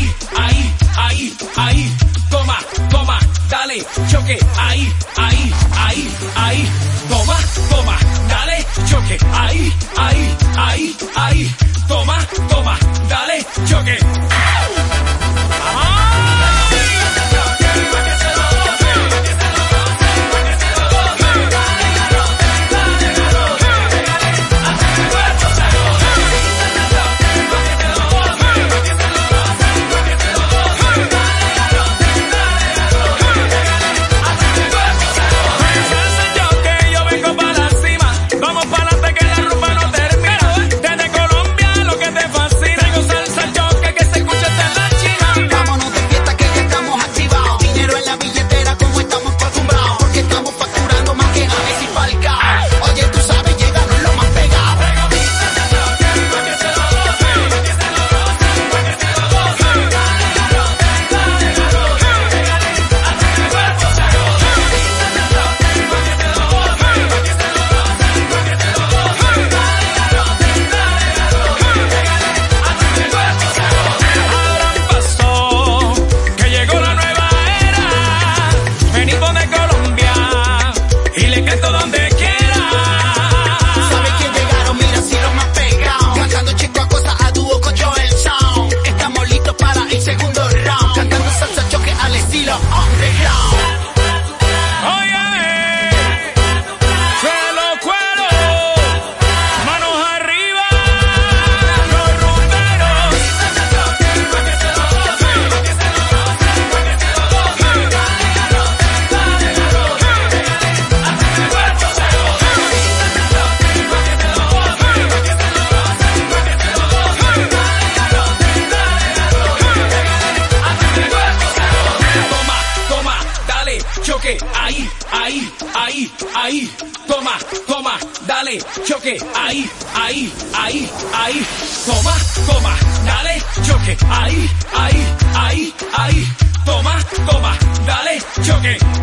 ahí, ahí, ahí, ahí, toma, toma, dale, choque, ahí, ahí, ahí, ahí, toma, toma, dale, choque, ahí, ahí, ahí, ahí, toma, toma, dale, choque. Choque, ahí, ahí, ahí, ahí, toma, toma, dale, choque, ahí, ahí, ahí, ahí, toma, toma, dale, choque, ahí, ahí, ahí, ahí, toma, toma, dale, choque.